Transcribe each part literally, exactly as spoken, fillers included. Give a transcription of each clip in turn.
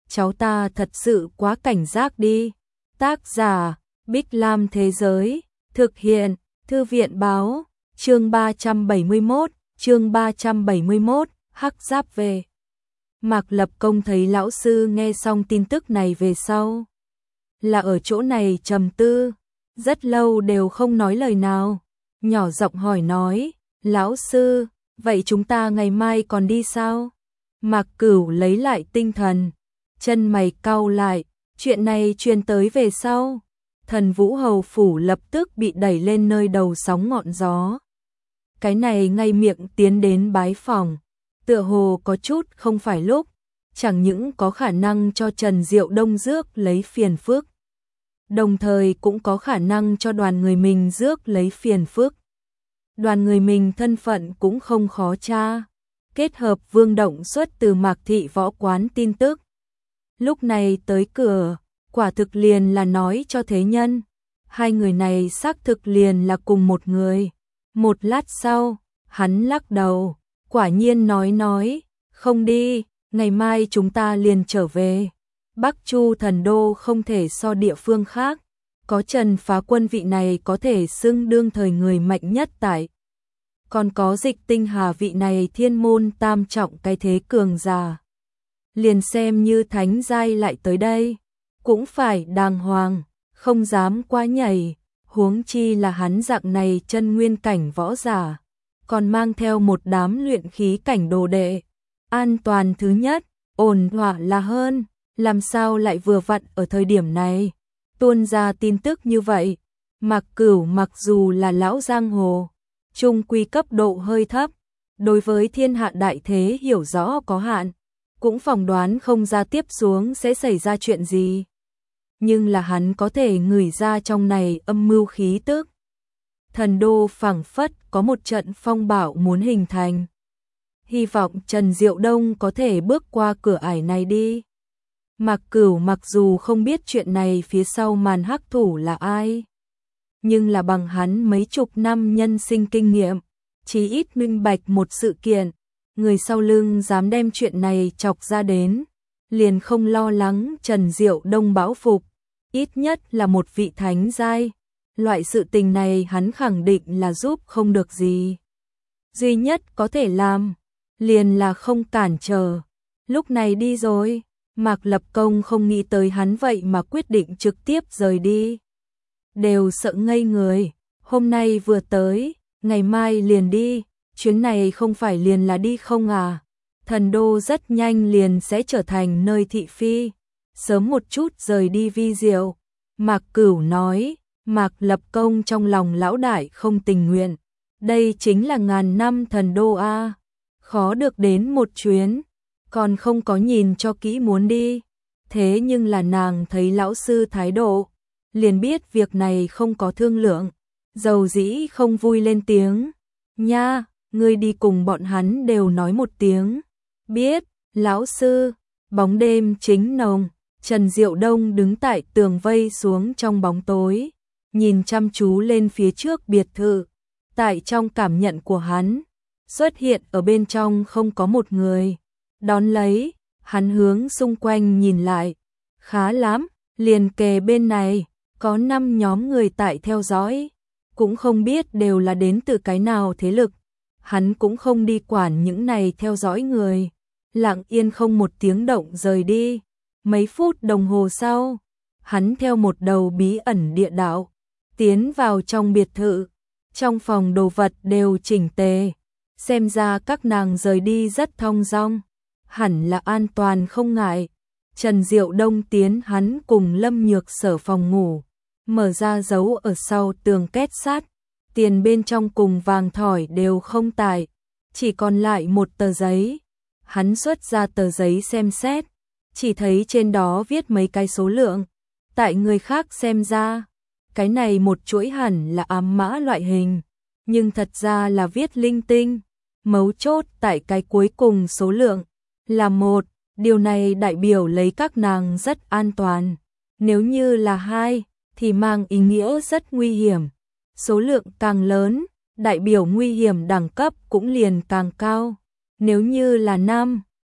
cháu ta thật sự quá cảnh giác đi. Tác giả, Bích Lam Thế Giới, thực hiện, Thư viện Báo, chương ba trăm bảy mươi mốt, chương ba trăm bảy mươi mốt, Hắc Giáp về. Mạc Lập Công thấy lão sư nghe xong tin tức này về sau, là ở chỗ này trầm tư, rất lâu đều không nói lời nào, nhỏ giọng hỏi nói, lão sư, vậy chúng ta ngày mai còn đi sao? Mạc Cửu lấy lại tinh thần, chân mày cau lại, chuyện này truyền tới về sau, Thần Vũ Hầu Phủ lập tức bị đẩy lên nơi đầu sóng ngọn gió. Cái này ngay miệng tiến đến bái phòng, tựa hồ có chút không phải lúc, chẳng những có khả năng cho Trần Diệu Đông rước lấy phiền phức, đồng thời cũng có khả năng cho đoàn người mình rước lấy phiền phức. Đoàn người mình thân phận cũng không khó tra, kết hợp Vương Động xuất từ Mạc Thị Võ Quán tin tức. Lúc này tới cửa, quả thực liền là nói cho thế nhân, hai người này xác thực liền là cùng một người. Một lát sau, hắn lắc đầu, quả nhiên nói nói, không đi, ngày mai chúng ta liền trở về. Bắc Chu Thần Đô không thể so địa phương khác, có Trần Phá Quân vị này có thể xưng đương thời người mạnh nhất tại. Còn có Dịch Tinh Hà vị này thiên môn tam trọng cái thế cường giả. Liền xem như thánh giai lại tới đây, cũng phải đàng hoàng, không dám quá nhảy, huống chi là hắn dạng này chân nguyên cảnh võ giả, còn mang theo một đám luyện khí cảnh đồ đệ. An toàn thứ nhất, ổn thỏa là hơn, làm sao lại vừa vặn ở thời điểm này tuôn ra tin tức như vậy. Mạc Cửu mặc dù là lão giang hồ, trung quy cấp độ hơi thấp, đối với thiên hạ đại thế hiểu rõ có hạn, cũng phỏng đoán không ra tiếp xuống sẽ xảy ra chuyện gì. Nhưng là hắn có thể ngửi ra trong này âm mưu khí tức. Thần đô phảng phất có một trận phong bạo muốn hình thành. Hy vọng Trần Diệu Đông có thể bước qua cửa ải này đi. Mạc Cửu mặc dù không biết chuyện này phía sau màn hắc thủ là ai, nhưng là bằng hắn mấy chục năm nhân sinh kinh nghiệm, chí ít minh bạch một sự kiện, người sau lưng dám đem chuyện này chọc ra đến, liền không lo lắng Trần Diệu Đông bão phục, ít nhất là một vị thánh giai, loại sự tình này hắn khẳng định là giúp không được gì. Duy nhất có thể làm, liền là không cản trở. Lúc này đi rồi, Mạc Lập Công không nghĩ tới hắn vậy mà quyết định trực tiếp rời đi. Đều sợ ngây người, hôm nay vừa tới, ngày mai liền đi, chuyến này không phải liền là đi không à? Thần đô rất nhanh liền sẽ trở thành nơi thị phi, sớm một chút rời đi vi diệu. Mạc Cửu nói, Mạc Lập Công trong lòng lão đại không tình nguyện, đây chính là ngàn năm thần đô a, khó được đến một chuyến, còn không có nhìn cho kỹ muốn đi. Thế nhưng là nàng thấy lão sư thái độ, liền biết việc này không có thương lượng, dầu dĩ không vui lên tiếng, nha, ngươi đi cùng bọn hắn đều nói một tiếng. Biết, lão sư. Bóng đêm chính nồng, Trần Diệu Đông đứng tại tường vây xuống trong bóng tối, nhìn chăm chú lên phía trước biệt thự. Tại trong cảm nhận của hắn, xuất hiện ở bên trong không có một người. Đón lấy, hắn hướng xung quanh nhìn lại, khá lắm, liền kề bên này, có năm nhóm người tại theo dõi, cũng không biết đều là đến từ cái nào thế lực. Hắn cũng không đi quản những này theo dõi người, lặng yên không một tiếng động rời đi. Mấy phút đồng hồ sau, hắn theo một đầu bí ẩn địa đạo, tiến vào trong biệt thự. Trong phòng đồ vật đều chỉnh tề, xem ra các nàng rời đi rất thong dong, hẳn là an toàn không ngại. Trần Diệu Đông tiến hắn cùng Lâm Nhược Sở phòng ngủ, mở ra dấu ở sau tường két sắt, tiền bên trong cùng vàng thỏi đều không tải, chỉ còn lại một tờ giấy. Hắn xuất ra tờ giấy xem xét, chỉ thấy trên đó viết mấy cái số lượng, tại người khác xem ra, cái này một chuỗi hẳn là ám mã loại hình, nhưng thật ra là viết linh tinh. Mấu chốt tại cái cuối cùng số lượng là một, điều này đại biểu lấy các nàng rất an toàn. Nếu như là hai, thì mang ý nghĩa rất nguy hiểm. Số lượng càng lớn, đại biểu nguy hiểm đẳng cấp cũng liền càng cao. Nếu như là năm,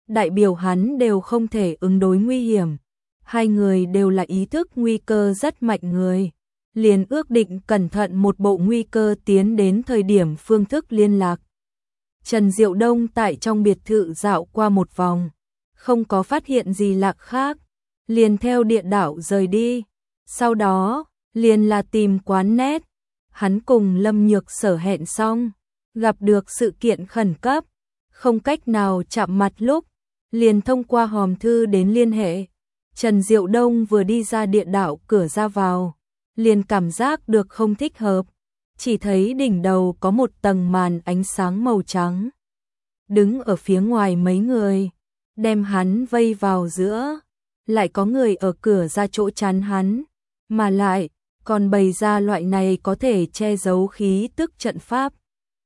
đại biểu hắn đều không thể ứng đối nguy hiểm. Hai người đều là ý thức nguy cơ rất mạnh người, liền ước định cẩn thận một bộ nguy cơ tiến đến thời điểm phương thức liên lạc. Trần Diệu Đông tại trong biệt thự dạo qua một vòng, không có phát hiện gì lạ khác, liền theo địa đạo rời đi. Sau đó, liền là tìm quán nét. Hắn cùng Lâm Nhược Sở hẹn xong, gặp được sự kiện khẩn cấp, không cách nào chạm mặt lúc, liền thông qua hòm thư đến liên hệ. Trần Diệu Đông vừa đi ra địa đạo cửa ra vào, liền cảm giác được không thích hợp, chỉ thấy đỉnh đầu có một tầng màn ánh sáng màu trắng. Đứng ở phía ngoài mấy người, đem hắn vây vào giữa, lại có người ở cửa ra chỗ chắn hắn, mà lại còn bày ra loại này có thể che giấu khí tức trận pháp,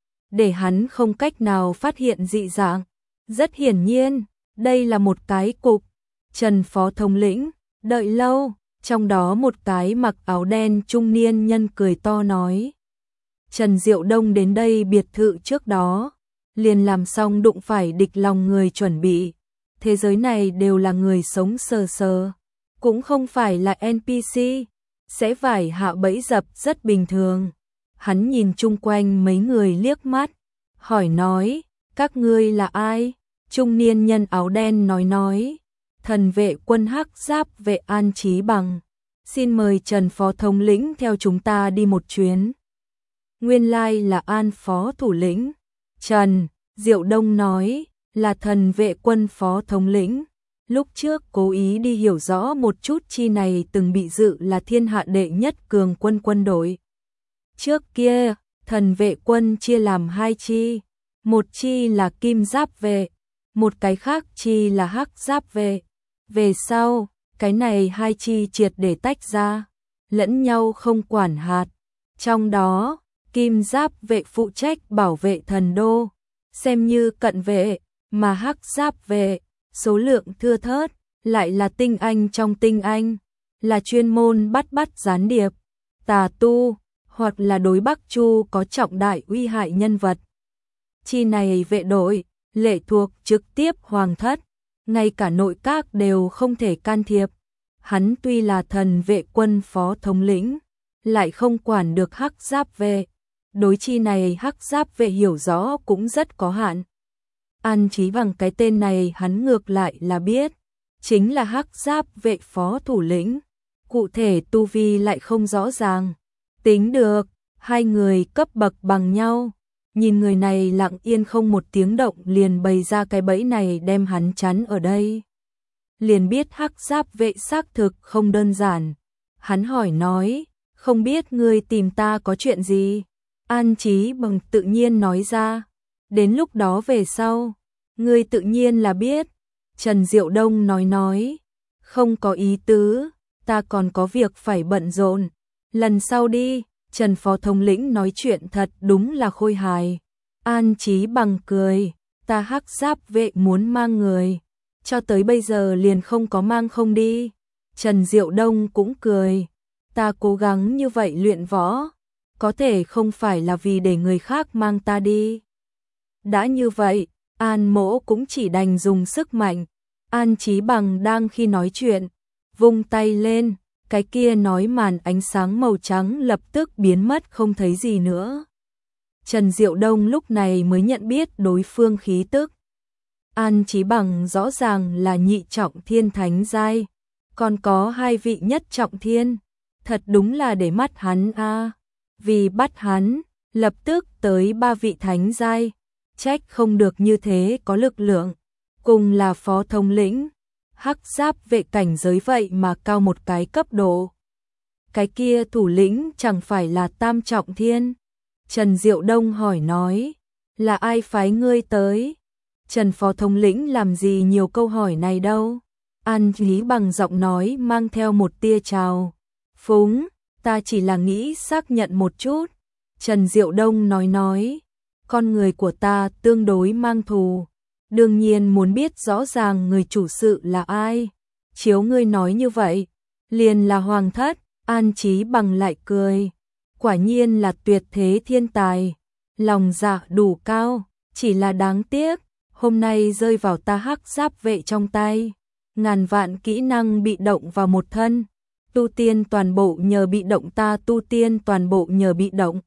để hắn không cách nào phát hiện dị dạng. Rất hiển nhiên, đây là một cái cục. Trần Phó Thống lĩnh, đợi lâu, trong đó một cái mặc áo đen trung niên nhân cười to nói. Trần Diệu Đông đến đây biệt thự trước đó, liền làm xong đụng phải địch lòng người chuẩn bị. Thế giới này đều là người sống sờ sờ, cũng không phải là en pê xê, sẽ phải hạ bẫy dập rất bình thường. Hắn nhìn chung quanh mấy người liếc mắt, hỏi nói, các ngươi là ai? Trung niên nhân áo đen nói nói, thần vệ quân Hắc Giáp vệ An Chí Bằng, xin mời Trần Phó Thống lĩnh theo chúng ta đi một chuyến. Nguyên lai là An Phó Thủ lĩnh. Trần Diệu Đông nói, là thần vệ quân Phó Thống lĩnh. Lúc trước cố ý đi hiểu rõ một chút chi này từng bị dự là thiên hạ đệ nhất cường quân quân đội. Trước kia, thần vệ quân chia làm hai chi, một chi là Kim Giáp vệ, một cái khác chi là Hắc Giáp vệ. Về sau, cái này hai chi triệt để tách ra, lẫn nhau không quản hạt. Trong đó, Kim Giáp vệ phụ trách bảo vệ thần đô, xem như cận vệ, mà Hắc Giáp vệ, số lượng thưa thớt, lại là tinh anh trong tinh anh, là chuyên môn bắt bắt gián điệp, tà tu, hoặc là đối Bắc Chu có trọng đại uy hại nhân vật. Chi này vệ đội, lệ thuộc trực tiếp hoàng thất, ngay cả nội các đều không thể can thiệp. Hắn tuy là thần vệ quân Phó Thống lĩnh, lại không quản được Hắc Giáp vệ. Đối chi này Hắc Giáp vệ hiểu rõ cũng rất có hạn. An Chí Bằng cái tên này hắn ngược lại là biết, chính là Hắc Giáp vệ Phó Thủ lĩnh, cụ thể tu vi lại không rõ ràng. Tính được, hai người cấp bậc bằng nhau, nhìn người này lặng yên không một tiếng động liền bày ra cái bẫy này đem hắn chắn ở đây. Liền biết Hắc Giáp vệ xác thực không đơn giản. Hắn hỏi nói, không biết ngươi tìm ta có chuyện gì? An Chí Bằng tự nhiên nói ra, đến lúc đó về sau, ngươi tự nhiên là biết. Trần Diệu Đông nói nói, không có ý tứ, ta còn có việc phải bận rộn, lần sau đi. Trần Phó Thống lĩnh nói chuyện thật đúng là khôi hài. An Chí Bằng cười, ta Hắc Giáp vệ muốn mang người, cho tới bây giờ liền không có mang không đi. Trần Diệu Đông cũng cười, ta cố gắng như vậy luyện võ, có thể không phải là vì để người khác mang ta đi. Đã như vậy, An Mỗ cũng chỉ đành dùng sức mạnh. An Chí Bằng đang khi nói chuyện, vung tay lên, cái kia nói màn ánh sáng màu trắng lập tức biến mất không thấy gì nữa. Trần Diệu Đông lúc này mới nhận biết đối phương khí tức. An Chí Bằng rõ ràng là nhị trọng thiên thánh giai, còn có hai vị nhất trọng thiên, thật đúng là để mắt hắn a. À. Vì bắt hắn, lập tức tới ba vị thánh giai, trách không được như thế có lực lượng, cùng là Phó Thống lĩnh. Hắc Giáp vệ cảnh giới vậy mà cao một cái cấp độ. Cái kia thủ lĩnh chẳng phải là tam trọng thiên? Trần Diệu Đông hỏi nói, là ai phái ngươi tới? Trần Phó Thống lĩnh làm gì nhiều câu hỏi này đâu? An Chí Bằng giọng nói mang theo một tia trào phúng, ta chỉ là nghĩ xác nhận một chút. Trần Diệu Đông nói nói, con người của ta tương đối mang thù, đương nhiên muốn biết rõ ràng người chủ sự là ai. Chiếu ngươi nói như vậy, liền là hoàng thất. An Chí Bằng lại cười, quả nhiên là tuyệt thế thiên tài, lòng dạ đủ cao, chỉ là đáng tiếc, hôm nay rơi vào ta hắc giáp vệ trong tay. Ngàn vạn kỹ năng bị động vào một thân, tu tiên toàn bộ nhờ bị động ta tu tiên toàn bộ nhờ bị động.